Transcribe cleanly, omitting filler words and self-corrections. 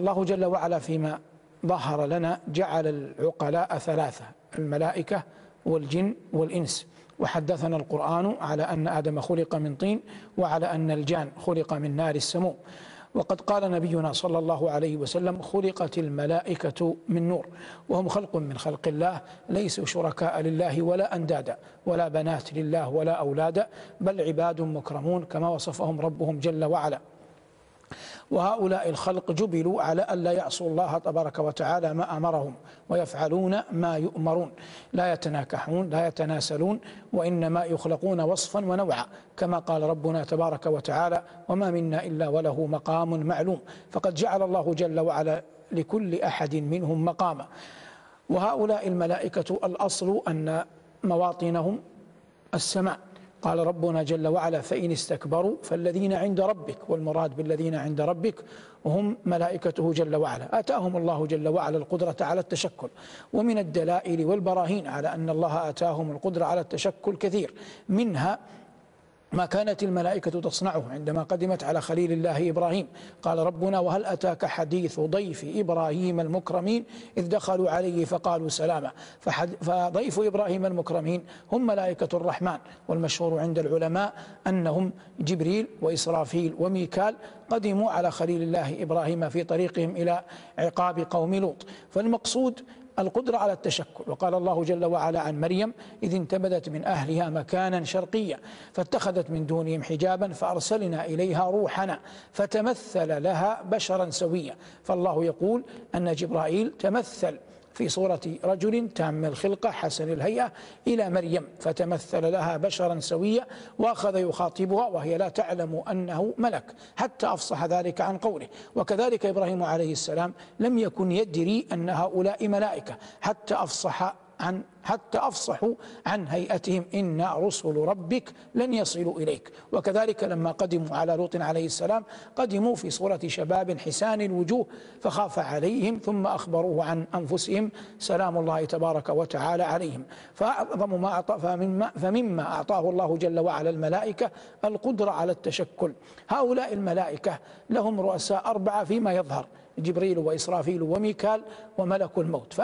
الله جل وعلا فيما ظهر لنا جعل العقلاء ثلاثة: الملائكة والجن والإنس. وحدثنا القرآن على أن آدم خلق من طين، وعلى أن الجان خلق من نار السموم. وقد قال نبينا صلى الله عليه وسلم: خلقت الملائكة من نور، وهم خلق من خلق الله، ليسوا شركاء لله ولا أندادا، ولا بنات لله ولا أولادا، بل عباد مكرمون كما وصفهم ربهم جل وعلا. وهؤلاء الخلق جبلوا على أن لا يعصوا الله تبارك وتعالى ما أمرهم، ويفعلون ما يؤمرون، لا يتناكحون لا يتناسلون، وإنما يخلقون وصفا ونوعا، كما قال ربنا تبارك وتعالى: وما منا إلا وله مقام معلوم. فقد جعل الله جل وعلا لكل أحد منهم مقاما. وهؤلاء الملائكة الأصل أن مواطنهم السماء. قال ربنا جل وعلا: فإن استكبروا فالذين عند ربك. والمراد بالذين عند ربك هم ملائكته جل وعلا. آتاهم الله جل وعلا القدرة على التشكل. ومن الدلائل والبراهين على أن الله آتاهم القدرة على التشكل كثير، منها ما كانت الملائكة تصنعه عندما قدمت على خليل الله إبراهيم. قال ربنا: وهل أتاك حديث ضيف إبراهيم المكرمين إذ دخلوا عليه فقالوا سلاما. فضيف إبراهيم المكرمين هم ملائكة الرحمن. والمشهور عند العلماء أنهم جبريل وإسرافيل وميكال قدموا على خليل الله إبراهيم في طريقهم إلى عقاب قوم لوط. فالمقصود القدرة على التشكل. وقال الله جل وعلا عن مريم: إذ انتبذت من أهلها مكانا شرقيا فاتخذت من دونهم حجابا فأرسلنا إليها روحنا فتمثل لها بشرا سويا. فالله يقول أن جبرائيل تمثل في صورة رجل تام الخلقة حسن الهيئة إلى مريم، فتمثل لها بشرا سويا، وأخذ يخاطبها وهي لا تعلم أنه ملك حتى أفصح ذلك عن قوله. وكذلك إبراهيم عليه السلام لم يكن يدري أن هؤلاء ملائكة حتى أفصحوا عن هيئتهم: إن رسل ربك لن يصلوا إليك. وكذلك لما قدموا على لوط عليه السلام قدموا في صورة شباب حسان الوجوه فخاف عليهم ثم أخبروه عن أنفسهم سلام الله تبارك وتعالى عليهم. فأعظم ما فمما أعطاه الله جل وعلا الملائكة القدرة على التشكل. هؤلاء الملائكة لهم رؤساء 4 فيما يظهر: جبريل وإسرافيل وميكال وملك الموت.